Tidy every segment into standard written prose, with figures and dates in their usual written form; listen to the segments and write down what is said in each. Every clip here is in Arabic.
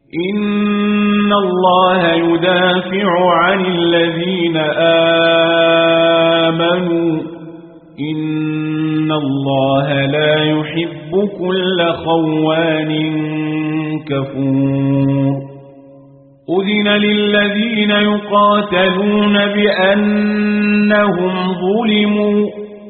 إن الله يدافع عن الذين آمنوا إن الله لا يحب كل خوان كفور أذن للذين يقاتلون بأنهم ظلموا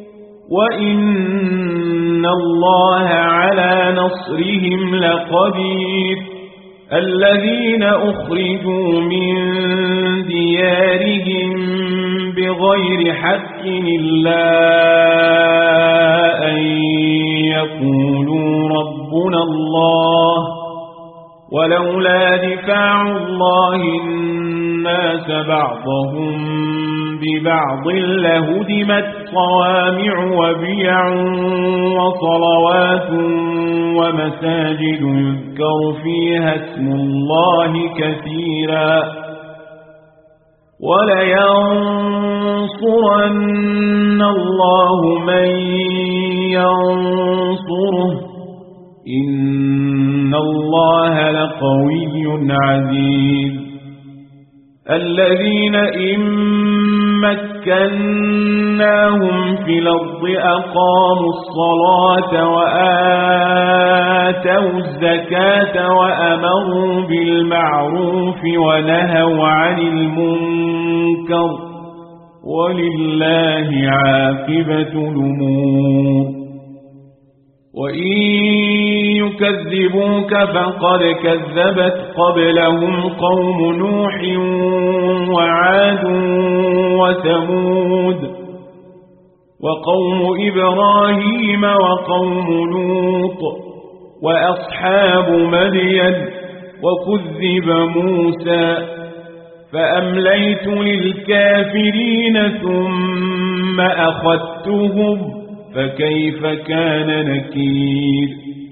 وإن الله على نصرهم لقدير الذين أخرجوا من ديارهم بغير حق إلا أن يقولوا ربنا الله ولولا دفاع الله الناس بعضهم ببعض لهدمت صوامع وبيع وصلوات ومساجد يذكر فيها اسم الله كثيرا ولينصرن الله من ينصره إن الله لقوي عزيز الذين إن مكناهم في الأرض أقاموا الصلاة وآتوا الزكاة وأمروا بالمعروف ونهوا عن المنكر ولله عاقبة الأمور وإن يكذبوك فقد كذبت قبلهم قوم نوح وعاد وثمود وقوم إبراهيم وقوم لوط وأصحاب مدين وكذب موسى فأمليت للكافرين ثم أخذتهم فكيف كان نكير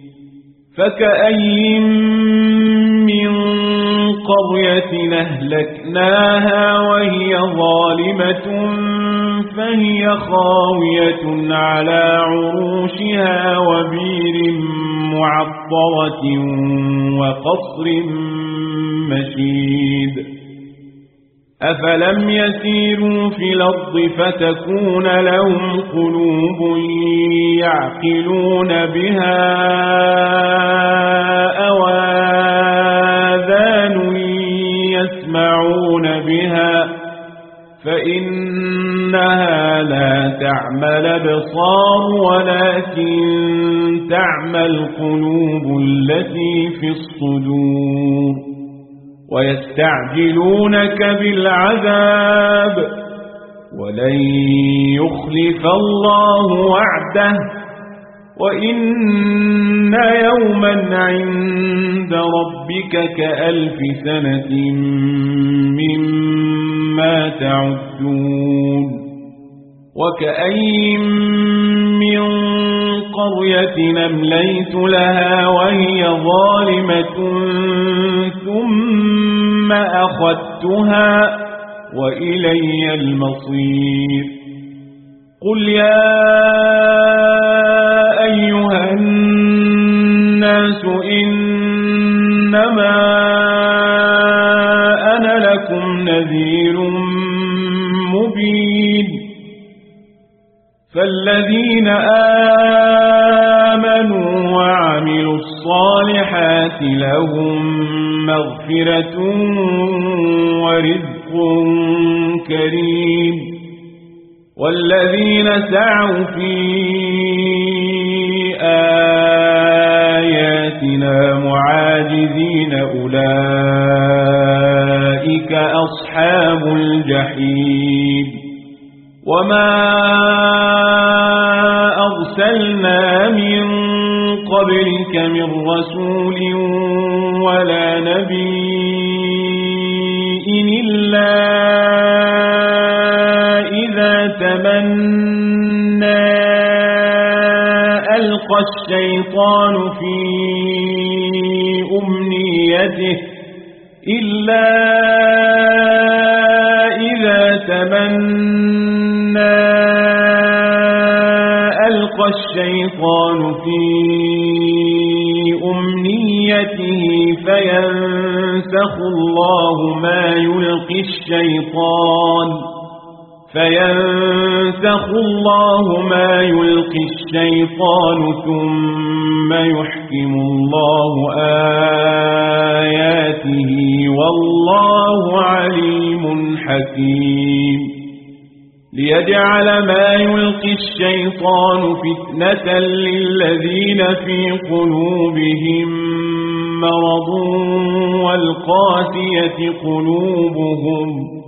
فكأي من قرية أهلكناها وهي ظالمة فهي خاوية على عروشها وبير معطرة وقصر مشيد أفلم يسيروا في الأرض فتكون لهم قلوب يعقلون بها أو آذان يسمعون بها فإنها لا تعمى الأبصار ولكن تعمى القلوب التي في الصدور ويستعجلونك بالعذاب ولن يخلف الله وعده وإن يوما عند ربك كألف سنة مما تعدون وكأي من قرية أمليت لها وهي ظالمة ثم أخذتها وإلي المصير قل يا أيها الناس إنما أنا لكم نذير مبين فالذين آمنوا وعملوا الصالحات لهم مغفرة ورزق كريم والذين سعوا في آياتنا معاجزين أولئك أصحاب الجحيم وما أرسلنا من قبلك من رسول ولا نبي إلا إذا تمنى ألقى الشيطان في أمنيته الشيطان في أمنيته فينفع فينسخ الله ما يلقي الشيطان ثم يحكم الله آياته والله عليم حكيم ليجعل ما يلقي الشيطان فتنة للذين في قلوبهم مرض والقاسية قلوبهم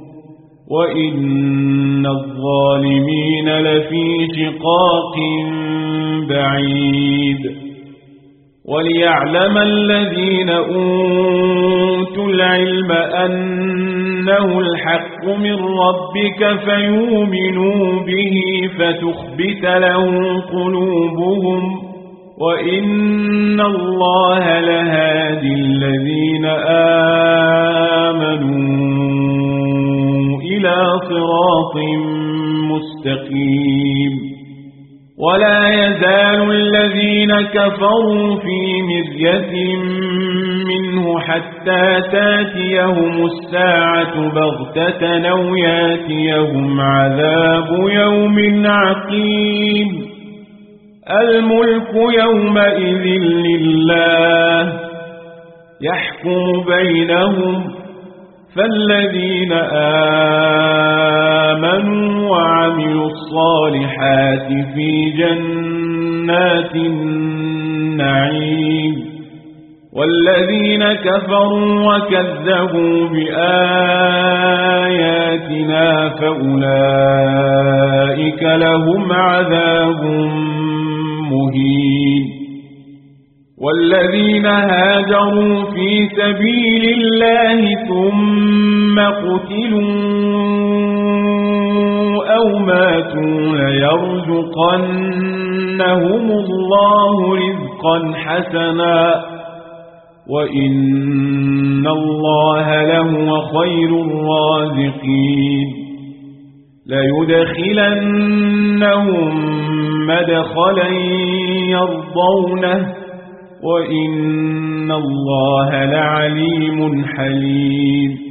وإن الظالمين لفي شقاق بعيد وليعلم الذين أوتوا العلم أنه الحق من ربك فيؤمنوا به فتخبت له قلوبهم وإن الله لهادي الذين آمنوا إلى صراط مستقيم ولا يزال الذين كفروا في مرية منه حتى تاتيهم الساعة بغتة أو ياتيهم عذاب يوم عقيم الملك يومئذ لله يحكم بينهم فالذين آمنوا وعملوا الصالحات في جنات النعيم والذين كفروا وكذبوا بآياتنا فأولئك لهم عذاب مهين والذين هاجروا في سبيل الله ثم قتلوا أو ماتوا ليرزقنهم الله رزقا حسنا وإن الله لهو خير الرازقين ليدخلنهم مدخلا يرضونه وإن الله لعليم حليم